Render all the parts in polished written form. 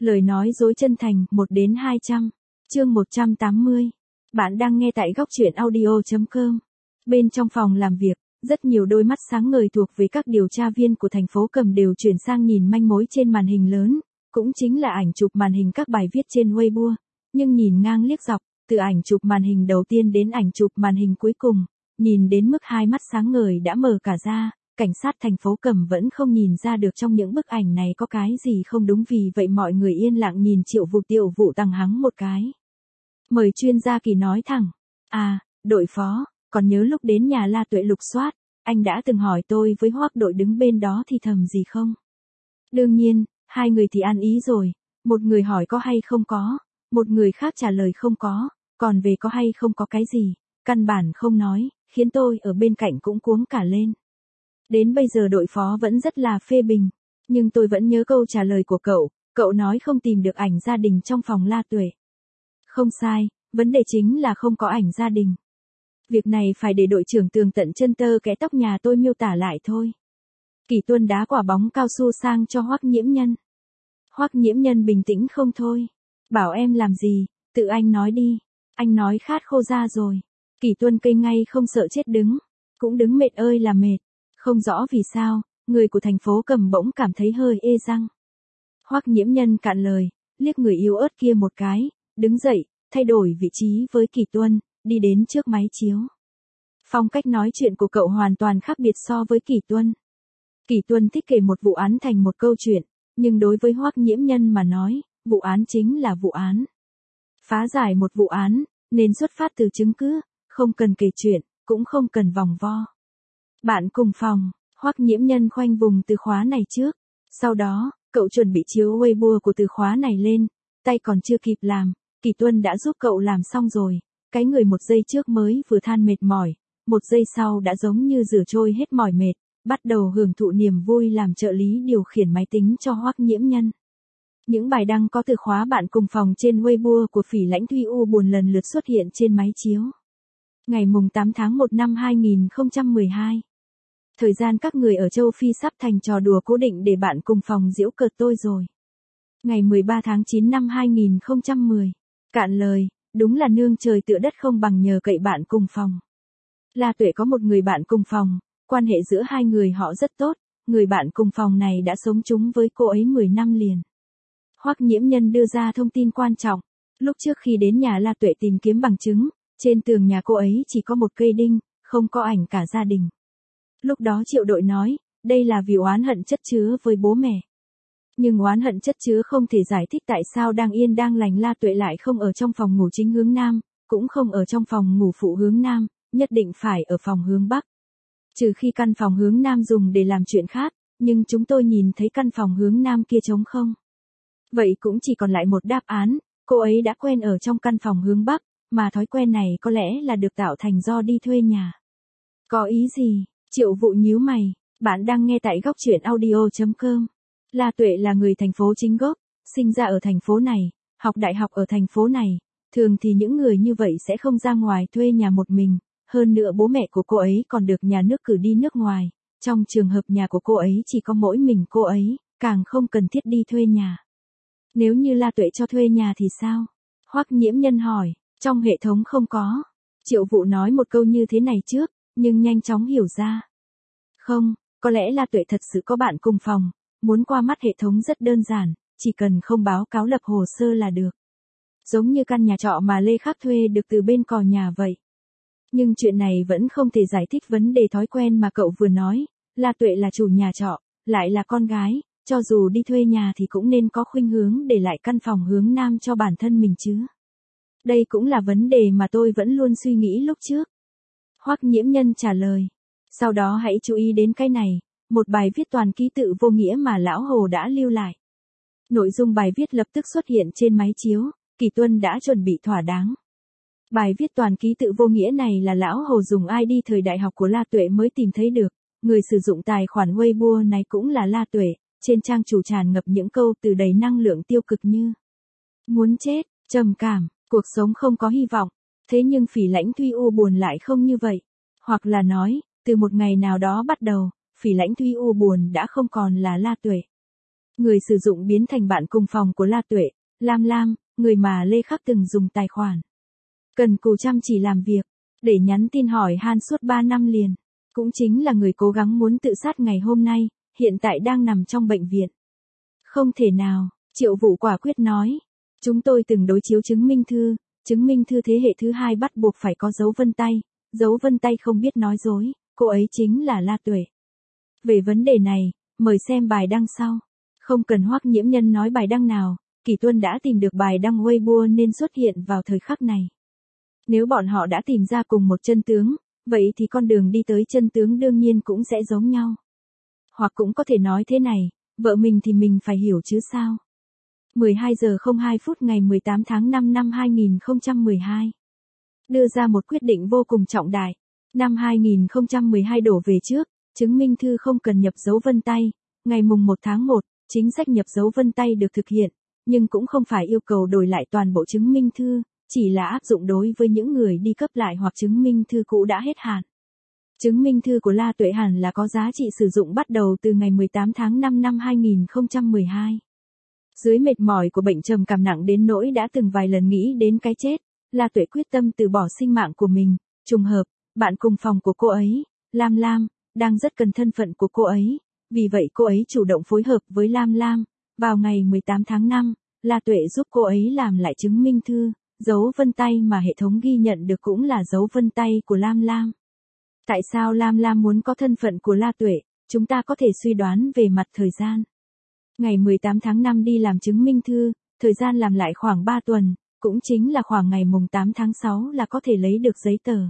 Lời nói dối chân thành, 1 đến 200. Chương 180. Bạn đang nghe tại góc truyện audio.com. Bên trong phòng làm việc, rất nhiều đôi mắt sáng ngời thuộc về các điều tra viên của thành phố Cầm đều chuyển sang nhìn manh mối trên màn hình lớn, cũng chính là ảnh chụp màn hình các bài viết trên Weibo. Nhưng nhìn ngang liếc dọc, từ ảnh chụp màn hình đầu tiên đến ảnh chụp màn hình cuối cùng, nhìn đến mức hai mắt sáng ngời đã mở cả ra. Cảnh sát thành phố Cầm vẫn không nhìn ra được trong những bức ảnh này có cái gì không đúng, vì vậy mọi người yên lặng nhìn Triệu Vụ Tằng hắng một cái. Mời chuyên gia Kỳ nói thẳng. À, đội phó, còn nhớ lúc đến nhà La Tuệ lục soát, anh đã từng hỏi tôi với Hoắc đội đứng bên đó thì thầm gì không? Đương nhiên, hai người thì ăn ý rồi, một người hỏi có hay không có, một người khác trả lời không có, còn về có hay không có cái gì, căn bản không nói, khiến tôi ở bên cạnh cũng cuống cả lên. Đến bây giờ đội phó vẫn rất là phê bình, nhưng tôi vẫn nhớ câu trả lời của cậu nói không tìm được ảnh gia đình trong phòng La Tuệ. Không sai, vấn đề chính là không có ảnh gia đình. Việc này phải để đội trưởng tường tận chân tơ kẽ tóc nhà tôi miêu tả lại thôi. Kỳ Tuân đá quả bóng cao su sang cho Hoắc Nhiễm Nhân. Hoắc Nhiễm Nhân bình tĩnh không thôi. Bảo em làm gì, tự anh nói đi, anh nói khát khô ra rồi. Kỳ Tuân cây ngay không sợ chết đứng, cũng đứng mệt ơi là mệt. Không rõ vì sao, người của thành phố Cầm bỗng cảm thấy hơi ê răng. Hoắc Nhiễm Nhân cạn lời, liếc người yếu ớt kia một cái, đứng dậy, thay đổi vị trí với Kỳ Tuân, đi đến trước máy chiếu. Phong cách nói chuyện của cậu hoàn toàn khác biệt so với Kỳ Tuân. Kỳ Tuân thích kể một vụ án thành một câu chuyện, nhưng đối với Hoắc Nhiễm Nhân mà nói, vụ án chính là vụ án. Phá giải một vụ án, nên xuất phát từ chứng cứ, không cần kể chuyện, cũng không cần vòng vo. Bạn cùng phòng, Hoắc Nhiễm Nhân khoanh vùng từ khóa này trước. Sau đó, cậu chuẩn bị chiếu Weibo của từ khóa này lên, tay còn chưa kịp làm, Kỳ Tuân đã giúp cậu làm xong rồi. Cái người một giây trước mới vừa than mệt mỏi, một giây sau đã giống như rửa trôi hết mỏi mệt, bắt đầu hưởng thụ niềm vui làm trợ lý điều khiển máy tính cho Hoắc Nhiễm Nhân. Những bài đăng có từ khóa bạn cùng phòng trên Weibo của Phỉ Lãnh Thuy U buồn lần lượt xuất hiện trên máy chiếu. Ngày mùng 8 tháng 1 năm 2012. Thời gian các người ở châu Phi sắp thành trò đùa cố định để bạn cùng phòng giễu cợt tôi rồi. Ngày 13 tháng 9 năm 2010. Cạn lời, đúng là nương trời tựa đất không bằng nhờ cậy bạn cùng phòng. La Tuệ có một người bạn cùng phòng, quan hệ giữa hai người họ rất tốt, người bạn cùng phòng này đã sống chung với cô ấy 10 năm liền. Hoắc Nhiễm Nhân đưa ra thông tin quan trọng, lúc trước khi đến nhà La Tuệ tìm kiếm bằng chứng, trên tường nhà cô ấy chỉ có một cây đinh, không có ảnh cả gia đình. Lúc đó Triệu đội nói, đây là vì oán hận chất chứa với bố mẹ. Nhưng oán hận chất chứa không thể giải thích tại sao đang yên đang lành La Tuệ lại không ở trong phòng ngủ chính hướng Nam, cũng không ở trong phòng ngủ phụ hướng Nam, nhất định phải ở phòng hướng Bắc. Trừ khi căn phòng hướng Nam dùng để làm chuyện khác, nhưng chúng tôi nhìn thấy căn phòng hướng Nam kia trống không. Vậy cũng chỉ còn lại một đáp án, cô ấy đã quen ở trong căn phòng hướng Bắc, mà thói quen này có lẽ là được tạo thành do đi thuê nhà. Có ý gì? Triệu Vụ nhíu mày, bạn đang nghe tại góc truyện audio.com. La Tuệ là người thành phố chính gốc, sinh ra ở thành phố này, học đại học ở thành phố này, thường thì những người như vậy sẽ không ra ngoài thuê nhà một mình, hơn nữa bố mẹ của cô ấy còn được nhà nước cử đi nước ngoài, trong trường hợp nhà của cô ấy chỉ có mỗi mình cô ấy, càng không cần thiết đi thuê nhà. Nếu như La Tuệ cho thuê nhà thì sao? Hoắc Nhiễm Nhân hỏi, trong hệ thống không có. Triệu Vụ nói một câu như thế này trước, nhưng nhanh chóng hiểu ra. Không, có lẽ La Tuệ thật sự có bạn cùng phòng, muốn qua mắt hệ thống rất đơn giản, chỉ cần không báo cáo lập hồ sơ là được. Giống như căn nhà trọ mà Lê Khắc thuê được từ bên cò nhà vậy. Nhưng chuyện này vẫn không thể giải thích vấn đề thói quen mà cậu vừa nói, La Tuệ là chủ nhà trọ, lại là con gái, cho dù đi thuê nhà thì cũng nên có khuynh hướng để lại căn phòng hướng Nam cho bản thân mình chứ. Đây cũng là vấn đề mà tôi vẫn luôn suy nghĩ lúc trước. Hoắc Nhiễm Nhân trả lời. Sau đó hãy chú ý đến cái này, một bài viết toàn ký tự vô nghĩa mà Lão Hồ đã lưu lại. Nội dung bài viết lập tức xuất hiện trên máy chiếu, Kỳ Tuân đã chuẩn bị thỏa đáng. Bài viết toàn ký tự vô nghĩa này là Lão Hồ dùng ID thời đại học của La Tuệ mới tìm thấy được, người sử dụng tài khoản Weibo này cũng là La Tuệ, trên trang chủ tràn ngập những câu từ đầy năng lượng tiêu cực như muốn chết, trầm cảm, cuộc sống không có hy vọng, thế nhưng Phỉ Lãnh Thuy U buồn lại không như vậy. Hoặc là nói, từ một ngày nào đó bắt đầu, Phỉ Lãnh Thuy U buồn đã không còn là La Tuệ. Người sử dụng biến thành bạn cùng phòng của La Tuệ, Lam Lam, người mà Lê Khắc từng dùng tài khoản. Cần cù chăm chỉ làm việc, để nhắn tin hỏi han suốt 3 năm liền. Cũng chính là người cố gắng muốn tự sát ngày hôm nay, hiện tại đang nằm trong bệnh viện. Không thể nào, Triệu Vũ quả quyết nói. Chúng tôi từng đối chiếu chứng minh thư thế hệ thứ 2 bắt buộc phải có dấu vân tay không biết nói dối, cô ấy chính là La Tuệ. Về vấn đề này, mời xem bài đăng sau. Không cần Hoắc Nhiễm Nhân nói bài đăng nào, Kỷ Tuân đã tìm được bài đăng Weibo nên xuất hiện vào thời khắc này. Nếu bọn họ đã tìm ra cùng một chân tướng, vậy thì con đường đi tới chân tướng đương nhiên cũng sẽ giống nhau. Hoặc cũng có thể nói thế này, vợ mình thì mình phải hiểu chứ sao. 12 giờ 02 phút ngày 18 tháng 5 năm 2012. Đưa ra một quyết định vô cùng trọng đại. Năm 2012 đổ về trước, chứng minh thư không cần nhập dấu vân tay. Ngày mùng 1 tháng 1, chính sách nhập dấu vân tay được thực hiện, nhưng cũng không phải yêu cầu đổi lại toàn bộ chứng minh thư, chỉ là áp dụng đối với những người đi cấp lại hoặc chứng minh thư cũ đã hết hạn. Chứng minh thư của La Tuệ hẳn là có giá trị sử dụng bắt đầu từ ngày 18 tháng 5 năm 2012. Dưới mệt mỏi của bệnh trầm cảm nặng đến nỗi đã từng vài lần nghĩ đến cái chết, La Tuệ quyết tâm từ bỏ sinh mạng của mình. Trùng hợp, bạn cùng phòng của cô ấy, Lam Lam, đang rất cần thân phận của cô ấy, vì vậy cô ấy chủ động phối hợp với Lam Lam. Vào ngày 18 tháng 5, La Tuệ giúp cô ấy làm lại chứng minh thư, dấu vân tay mà hệ thống ghi nhận được cũng là dấu vân tay của Lam Lam. Tại sao Lam Lam muốn có thân phận của La Tuệ, chúng ta có thể suy đoán về mặt thời gian. Ngày 18 tháng 5 đi làm chứng minh thư, thời gian làm lại khoảng 3 tuần, cũng chính là khoảng ngày mùng 8 tháng 6 là có thể lấy được giấy tờ.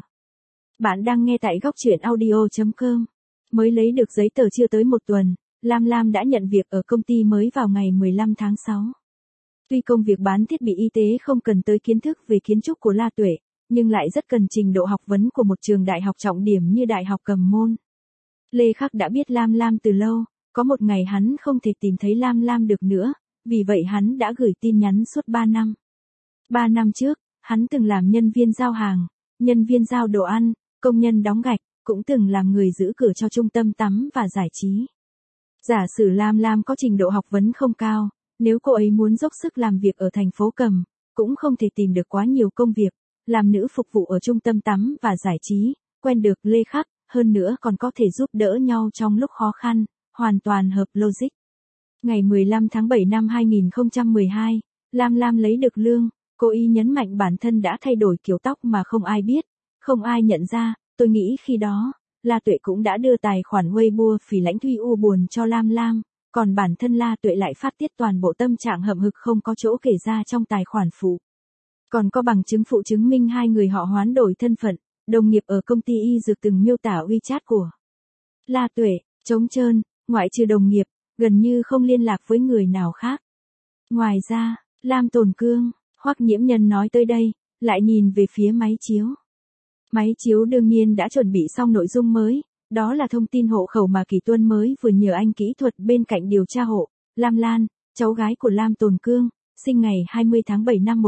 Bạn đang nghe tại góc truyện audio.com. Mới lấy được giấy tờ chưa tới 1 tuần, Lam Lam đã nhận việc ở công ty mới vào ngày 15 tháng 6. Tuy công việc bán thiết bị y tế không cần tới kiến thức về kiến trúc của La Tuệ, nhưng lại rất cần trình độ học vấn của một trường đại học trọng điểm như Đại học Cầm Môn. Lê Khắc đã biết Lam Lam từ lâu, có một ngày hắn không thể tìm thấy Lam Lam được nữa, vì vậy hắn đã gửi tin nhắn suốt 3 năm. 3 năm trước, hắn từng làm nhân viên giao hàng, nhân viên giao đồ ăn, công nhân đóng gạch, cũng từng làm người giữ cửa cho trung tâm tắm và giải trí. Giả sử Lam Lam có trình độ học vấn không cao, nếu cô ấy muốn dốc sức làm việc ở thành phố Cầm, cũng không thể tìm được quá nhiều công việc, làm nữ phục vụ ở trung tâm tắm và giải trí, quen được Lê Khắc, hơn nữa còn có thể giúp đỡ nhau trong lúc khó khăn, hoàn toàn hợp logic. Ngày 15 tháng 7 năm 2012, Lam Lam lấy được lương, cô y nhấn mạnh bản thân đã thay đổi kiểu tóc mà không ai biết, không ai nhận ra, tôi nghĩ khi đó, La Tuệ cũng đã đưa tài khoản Weibo phỉ lãnh Thuy U buồn cho Lam Lam, còn bản thân La Tuệ lại phát tiết toàn bộ tâm trạng hậm hực không có chỗ kể ra trong tài khoản phụ. Còn có bằng chứng phụ chứng minh hai người họ hoán đổi thân phận, đồng nghiệp ở công ty y dược từng miêu tả WeChat của La Tuệ, trống trơn, ngoại trừ đồng nghiệp, gần như không liên lạc với người nào khác. Ngoài ra, Lam Tồn Cương, Hoắc Nhiễm Nhân nói tới đây, lại nhìn về phía máy chiếu. Máy chiếu đương nhiên đã chuẩn bị xong nội dung mới, đó là thông tin hộ khẩu mà Kỷ Tuân mới vừa nhờ anh kỹ thuật bên cạnh điều tra hộ. Lam Lan, cháu gái của Lam Tồn Cương, sinh ngày 20 tháng 7 năm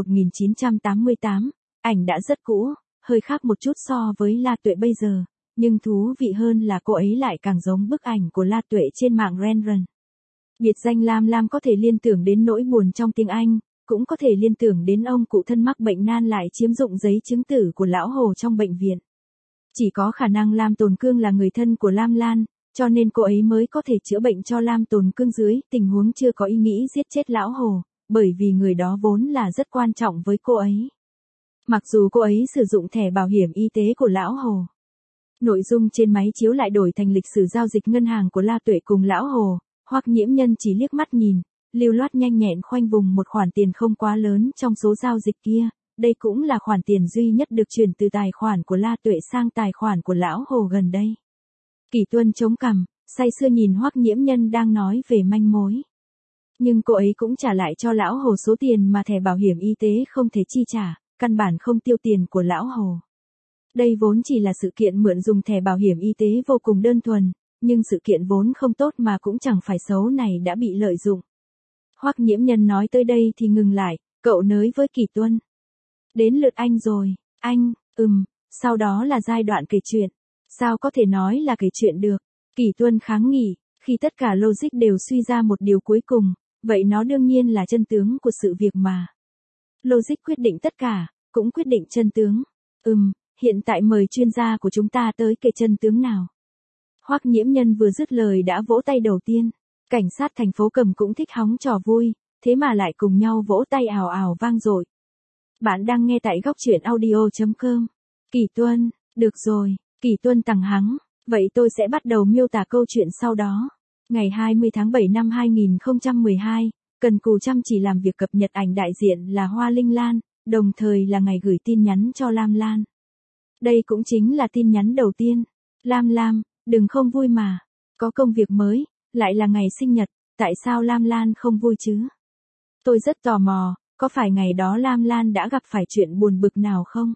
1988, ảnh đã rất cũ, hơi khác một chút so với La Tuệ bây giờ, nhưng thú vị hơn là cô ấy lại càng giống bức ảnh của La Tuệ trên mạng Renren. Biệt danh Lam Lam có thể liên tưởng đến nỗi buồn trong tiếng Anh, cũng có thể liên tưởng đến ông cụ thân mắc bệnh nan lại chiếm dụng giấy chứng tử của lão Hồ trong bệnh viện. Chỉ có khả năng Lam Tồn Cương là người thân của Lam Lan, cho nên cô ấy mới có thể chữa bệnh cho Lam Tồn Cương dưới tình huống chưa có ý nghĩ giết chết lão Hồ, bởi vì người đó vốn là rất quan trọng với cô ấy. Mặc dù cô ấy sử dụng thẻ bảo hiểm y tế của lão Hồ. Nội dung trên máy chiếu lại đổi thành lịch sử giao dịch ngân hàng của La Tuệ cùng lão Hồ, Hoắc Nhiễm Nhân chỉ liếc mắt nhìn, lưu loát nhanh nhẹn khoanh vùng một khoản tiền không quá lớn trong số giao dịch kia, đây cũng là khoản tiền duy nhất được chuyển từ tài khoản của La Tuệ sang tài khoản của lão Hồ gần đây. Kỷ Tuân chống cằm, say sưa nhìn Hoắc Nhiễm Nhân đang nói về manh mối. Nhưng cô ấy cũng trả lại cho lão Hồ số tiền mà thẻ bảo hiểm y tế không thể chi trả, căn bản không tiêu tiền của lão Hồ. Đây vốn chỉ là sự kiện mượn dùng thẻ bảo hiểm y tế vô cùng đơn thuần, nhưng sự kiện vốn không tốt mà cũng chẳng phải xấu này đã bị lợi dụng. Hoắc Nhiễm Nhân nói tới đây thì ngừng lại, cậu nới với Kỷ Tuân. Đến lượt anh rồi, anh, sau đó là giai đoạn kể chuyện. Sao có thể nói là kể chuyện được? Kỷ Tuân kháng nghị, Khi tất cả logic đều suy ra một điều cuối cùng, vậy nó đương nhiên là chân tướng của sự việc mà. Logic quyết định tất cả, cũng quyết định chân tướng. Hiện tại mời chuyên gia của chúng ta tới kể chân tướng nào. Hoắc Nhiễm Nhân vừa dứt lời đã vỗ tay đầu tiên. Cảnh sát thành phố Cầm cũng thích hóng trò vui, thế mà lại cùng nhau vỗ tay ào ào vang dội. Bạn đang nghe tại góc truyện audio.com. Kỳ Tuân, được rồi, Kỳ Tuân tằng hắng, vậy tôi sẽ bắt đầu miêu tả câu chuyện sau đó. Ngày 20 tháng 7 năm 2012, cần cù chăm chỉ làm việc cập nhật ảnh đại diện là Hoa Linh Lan, đồng thời là ngày gửi tin nhắn cho Lam Lan. Đây cũng chính là tin nhắn đầu tiên. Lam, đừng không vui mà. Có công việc mới, lại là ngày sinh nhật, tại sao Lam Lan không vui chứ? Tôi rất tò mò, có phải ngày đó Lam Lan đã gặp phải chuyện buồn bực nào không?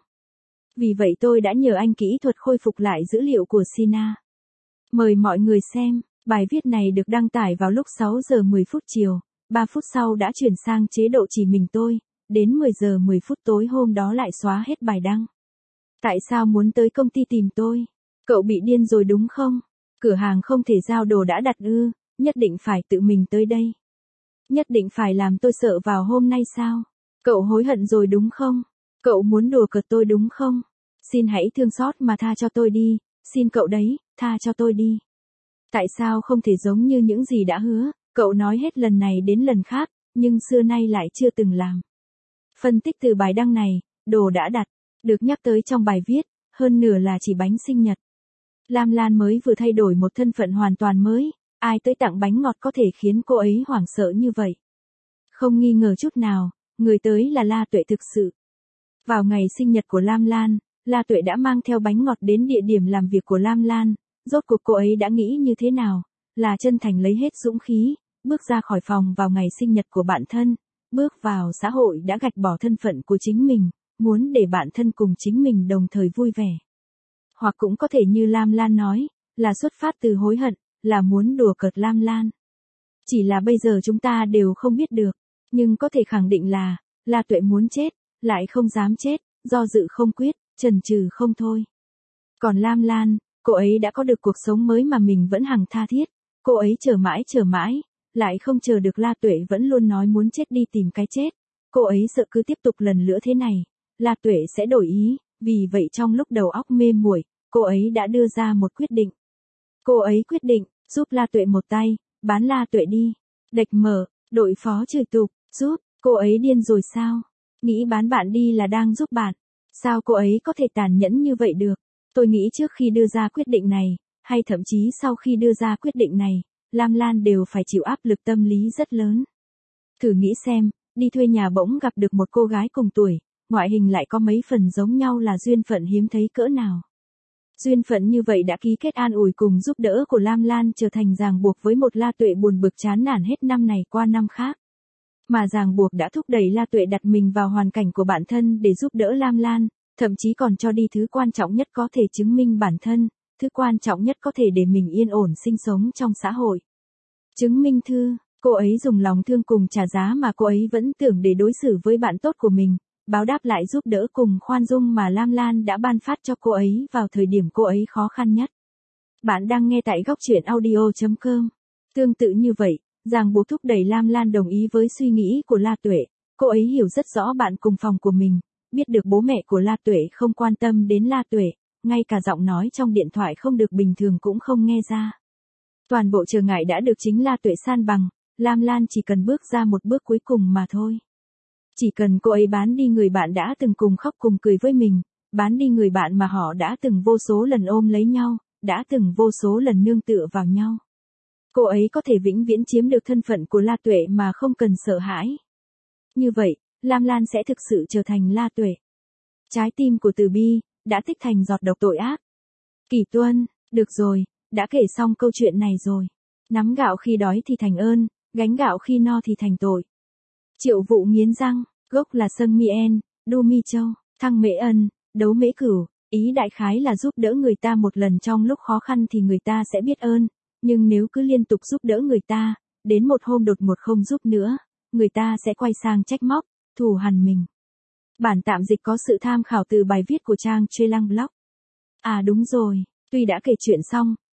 Vì vậy tôi đã nhờ anh kỹ thuật khôi phục lại dữ liệu của Sina. Mời mọi người xem, bài viết này được đăng tải vào lúc 6 giờ 10 phút chiều, 3 phút sau đã chuyển sang chế độ chỉ mình tôi, đến 10 giờ 10 phút tối hôm đó lại xóa hết bài đăng. Tại sao muốn tới công ty tìm tôi? Cậu bị điên rồi đúng không? Cửa hàng không thể giao đồ đã đặt ư, nhất định phải tự mình tới đây. Nhất định phải làm tôi sợ vào hôm nay sao? Cậu hối hận rồi đúng không? Cậu muốn đùa cợt tôi đúng không? Xin hãy thương xót mà tha cho tôi đi, xin cậu đấy, tha cho tôi đi. Tại sao không thể giống như những gì đã hứa, cậu nói hết lần này đến lần khác, nhưng xưa nay lại chưa từng làm. Phân tích từ bài đăng này, đồ đã đặt, được nhắc tới trong bài viết, hơn nửa là chỉ bánh sinh nhật. Lam Lan mới vừa thay đổi một thân phận hoàn toàn mới, ai tới tặng bánh ngọt có thể khiến cô ấy hoảng sợ như vậy. Không nghi ngờ chút nào, người tới là La Tuệ thực sự. Vào ngày sinh nhật của Lam Lan, La Tuệ đã mang theo bánh ngọt đến địa điểm làm việc của Lam Lan, rốt cuộc cô ấy đã nghĩ như thế nào, là chân thành lấy hết dũng khí, bước ra khỏi phòng vào ngày sinh nhật của bạn thân, bước vào xã hội đã gạch bỏ thân phận của chính mình, muốn để bạn thân cùng chính mình đồng thời vui vẻ. Hoặc cũng có thể như Lam Lan nói, là xuất phát từ hối hận, là muốn đùa cợt Lam Lan. Chỉ là bây giờ chúng ta đều không biết được, nhưng có thể khẳng định là, La Tuệ muốn chết, lại không dám chết, do dự không quyết, chần chừ không thôi. Còn Lam Lan, cô ấy đã có được cuộc sống mới mà mình vẫn hằng tha thiết, cô ấy chờ mãi, lại không chờ được. La Tuệ vẫn luôn nói muốn chết đi tìm cái chết, cô ấy sợ cứ tiếp tục lần nữa thế này, La Tuệ sẽ đổi ý, vì vậy trong lúc đầu óc mê muội, cô ấy đã đưa ra một quyết định. Cô ấy quyết định, giúp La Tuệ một tay, bán La Tuệ đi. Đạch Mở, đội phó chửi tục, giúp, cô ấy điên rồi sao? Nghĩ bán bạn đi là đang giúp bạn. Sao cô ấy có thể tàn nhẫn như vậy được? Tôi nghĩ trước khi đưa ra quyết định này, hay thậm chí sau khi đưa ra quyết định này, Lam Lan đều phải chịu áp lực tâm lý rất lớn. Thử nghĩ xem, đi thuê nhà bỗng gặp được một cô gái cùng tuổi, ngoại hình lại có mấy phần giống nhau là duyên phận hiếm thấy cỡ nào. Duyên phận như vậy đã ký kết an ủi cùng giúp đỡ của Lam Lan trở thành ràng buộc với một La Tuệ buồn bực chán nản hết năm này qua năm khác. Mà ràng buộc đã thúc đẩy La Tuệ đặt mình vào hoàn cảnh của bản thân để giúp đỡ Lam Lan, thậm chí còn cho đi thứ quan trọng nhất có thể chứng minh bản thân, thứ quan trọng nhất có thể để mình yên ổn sinh sống trong xã hội. Chứng minh thư, cô ấy dùng lòng thương cùng trả giá mà cô ấy vẫn tưởng để đối xử với bạn tốt của mình, báo đáp lại giúp đỡ cùng khoan dung mà Lam Lan đã ban phát cho cô ấy vào thời điểm cô ấy khó khăn nhất. Bạn đang nghe tại góc truyện audio.com. Tương tự như vậy, ràng buộc thúc đẩy Lam Lan đồng ý với suy nghĩ của La Tuệ, cô ấy hiểu rất rõ bạn cùng phòng của mình, biết được bố mẹ của La Tuệ không quan tâm đến La Tuệ, ngay cả giọng nói trong điện thoại không được bình thường cũng không nghe ra. Toàn bộ trở ngại đã được chính La Tuệ san bằng, Lam Lan chỉ cần bước ra một bước cuối cùng mà thôi. Chỉ cần cô ấy bán đi người bạn đã từng cùng khóc cùng cười với mình, bán đi người bạn mà họ đã từng vô số lần ôm lấy nhau, đã từng vô số lần nương tựa vào nhau. Cô ấy có thể vĩnh viễn chiếm được thân phận của La Tuệ mà không cần sợ hãi. Như vậy, Lam Lan sẽ thực sự trở thành La Tuệ. Trái tim của Từ Bi đã tích thành giọt độc tội ác. Kỳ Tuân, được rồi, đã kể xong câu chuyện này rồi. Nắm gạo khi đói thì thành ơn, gánh gạo khi no thì thành tội. Triệu Vụ nghiến răng, gốc là Sâng Mi En, Đu Mi Châu, Thăng Mễ Ân, Đấu Mễ Cửu, ý đại khái là giúp đỡ người ta một lần trong lúc khó khăn thì người ta sẽ biết ơn, nhưng nếu cứ liên tục giúp đỡ người ta, đến một hôm đột ngột không giúp nữa, người ta sẽ quay sang trách móc, thù hằn mình. Bản tạm dịch có sự tham khảo từ bài viết của trang Trelang Blog. À đúng rồi, tuy đã kể chuyện xong,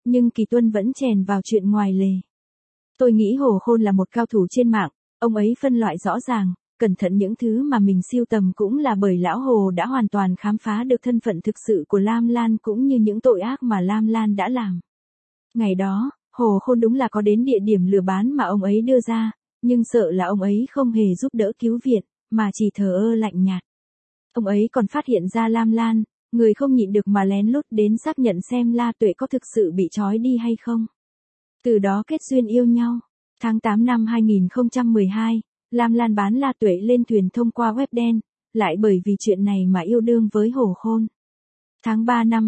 nhưng Kỳ Tuân vẫn chèn vào chuyện ngoài lề. Tôi nghĩ Hồ Khôn là một cao thủ trên mạng, ông ấy phân loại rõ ràng, cẩn thận những thứ mà mình sưu tầm cũng là bởi lão Hồ đã hoàn toàn khám phá được thân phận thực sự của Lam Lan cũng như những tội ác mà Lam Lan đã làm. Ngày đó, Hồ Khôn đúng là có đến địa điểm lừa bán mà ông ấy đưa ra, nhưng sợ là ông ấy không hề giúp đỡ cứu viện, mà chỉ thờ ơ lạnh nhạt. Ông ấy còn phát hiện ra Lam Lan, người không nhịn được mà lén lút đến xác nhận xem La Tuệ có thực sự bị trói đi hay không. Từ đó kết duyên yêu nhau. Tháng 8 năm 2012, Lam Lan bán La Tuệ lên thuyền thông qua web đen, lại bởi vì chuyện này mà yêu đương với Hồ Khôn. Tháng 3 năm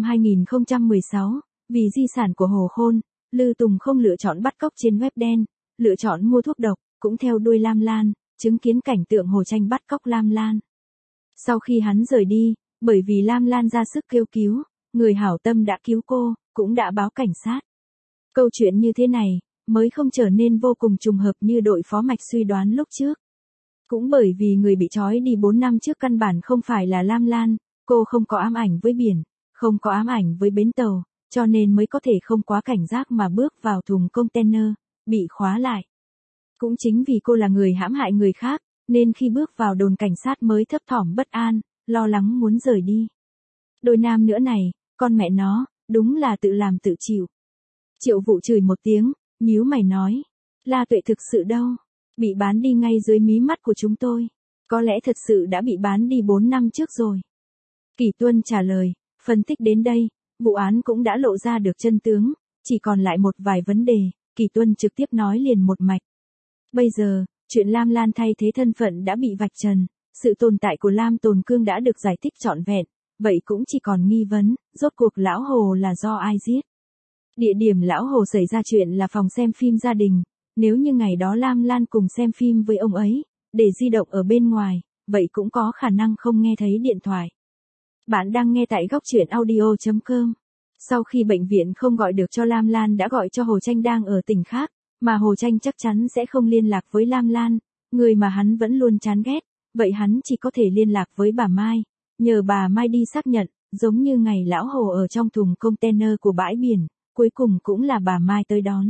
2016, vì di sản của Hồ Khôn, Lư Tùng không lựa chọn bắt cóc trên web đen, lựa chọn mua thuốc độc, cũng theo đuôi Lam Lan, chứng kiến cảnh tượng Hồ Tranh bắt cóc Lam Lan. Sau khi hắn rời đi, bởi vì Lam Lan ra sức kêu cứu, người hảo tâm đã cứu cô, cũng đã báo cảnh sát. Câu chuyện như thế này, mới không trở nên vô cùng trùng hợp như đội phó mạch suy đoán lúc trước. Cũng bởi vì người bị trói đi 4 năm trước căn bản không phải là Lam Lan, cô không có ám ảnh với biển, không có ám ảnh với bến tàu, cho nên mới có thể không quá cảnh giác mà bước vào thùng container, bị khóa lại. Cũng chính vì cô là người hãm hại người khác, nên khi bước vào đồn cảnh sát mới thấp thỏm bất an, lo lắng muốn rời đi. Đôi nam nữa này, con mẹ nó, đúng là tự làm tự chịu. Triệu Vụ chửi một tiếng, nhíu mày nói, La Tuệ thực sự đâu, bị bán đi ngay dưới mí mắt của chúng tôi. Có lẽ thật sự đã bị bán đi 4 năm trước rồi. Kỳ Tuân trả lời, phân tích đến đây, vụ án cũng đã lộ ra được chân tướng, chỉ còn lại một vài vấn đề, Kỳ Tuân trực tiếp nói liền một mạch. Bây giờ, chuyện Lam Lan thay thế thân phận đã bị vạch trần, sự tồn tại của Lam Tồn Cương đã được giải thích trọn vẹn, vậy cũng chỉ còn nghi vấn, rốt cuộc lão Hồ là do ai giết. Địa điểm lão Hồ xảy ra chuyện là phòng xem phim gia đình, nếu như ngày đó Lam Lan cùng xem phim với ông ấy, để di động ở bên ngoài, vậy cũng có khả năng không nghe thấy điện thoại. Bạn đang nghe tại góc truyện audio.com. Sau khi bệnh viện không gọi được cho Lam Lan đã gọi cho Hồ Tranh đang ở tỉnh khác, mà Hồ Tranh chắc chắn sẽ không liên lạc với Lam Lan, người mà hắn vẫn luôn chán ghét, vậy hắn chỉ có thể liên lạc với bà Mai, nhờ bà Mai đi xác nhận, giống như ngày lão Hồ ở trong thùng container của bãi biển, cuối cùng cũng là bà Mai tới đón.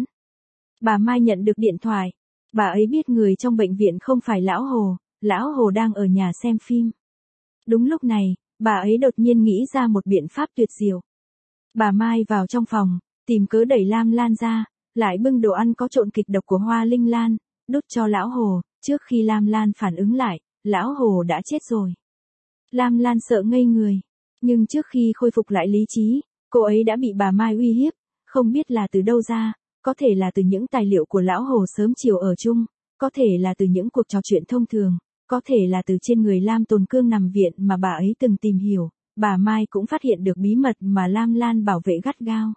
Bà Mai nhận được điện thoại, bà ấy biết người trong bệnh viện không phải lão Hồ đang ở nhà xem phim. Đúng lúc này, bà ấy đột nhiên nghĩ ra một biện pháp tuyệt diệu. Bà Mai vào trong phòng, tìm cớ đẩy Lam Lan ra, lại bưng đồ ăn có trộn kịch độc của Hoa Linh Lan, đút cho lão Hồ, trước khi Lam Lan phản ứng lại, lão Hồ đã chết rồi. Lam Lan sợ ngây người, nhưng trước khi khôi phục lại lý trí, cô ấy đã bị bà Mai uy hiếp, không biết là từ đâu ra, có thể là từ những tài liệu của lão Hồ sớm chiều ở chung, có thể là từ những cuộc trò chuyện thông thường, có thể là từ trên người Lam Tồn Cương nằm viện mà bà ấy từng tìm hiểu, bà Mai cũng phát hiện được bí mật mà Lam Lan bảo vệ gắt gao.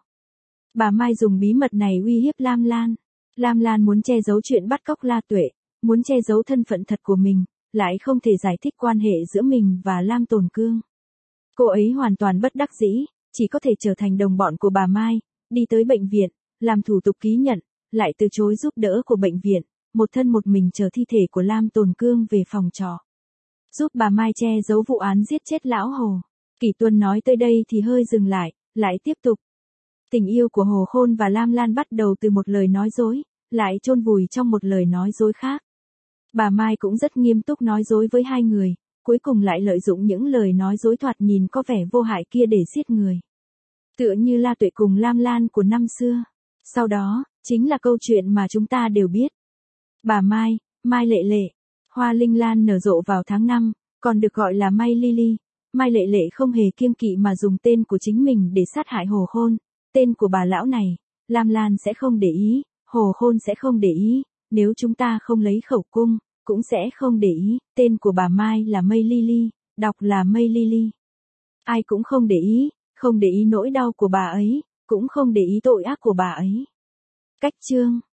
Bà Mai dùng bí mật này uy hiếp Lam Lan. Lam Lan muốn che giấu chuyện bắt cóc La Tuệ, muốn che giấu thân phận thật của mình, lại không thể giải thích quan hệ giữa mình và Lam Tồn Cương. Cô ấy hoàn toàn bất đắc dĩ, chỉ có thể trở thành đồng bọn của bà Mai, đi tới bệnh viện, làm thủ tục ký nhận, lại từ chối giúp đỡ của bệnh viện, một thân một mình chở thi thể của Lam Tồn Cương về phòng trọ. Giúp bà Mai che giấu vụ án giết chết lão Hồ. Kỳ Tuân nói tới đây thì hơi dừng lại tiếp tục. Tình yêu của Hồ Khôn và Lam Lan bắt đầu từ một lời nói dối, lại chôn vùi trong một lời nói dối khác. Bà Mai cũng rất nghiêm túc nói dối với hai người, cuối cùng lại lợi dụng những lời nói dối thoạt nhìn có vẻ vô hại kia để giết người. Tựa như La Tuệ cùng Lam Lan của năm xưa. Sau đó, chính là câu chuyện mà chúng ta đều biết. Bà Mai, Mai Lệ Lệ, Hoa Linh Lan nở rộ vào tháng 5, còn được gọi là Mai Lily. Mai Lệ Lệ không hề kiêng kỵ mà dùng tên của chính mình để sát hại Hồ Khôn. Tên của bà lão này, Lam Lan sẽ không để ý, Hồ Khôn sẽ không để ý, nếu chúng ta không lấy khẩu cung, cũng sẽ không để ý. Tên của bà Mai là Mây Lily, đọc là Mây Lily. Ai cũng không để ý nỗi đau của bà ấy, cũng không để ý tội ác của bà ấy. Cách chương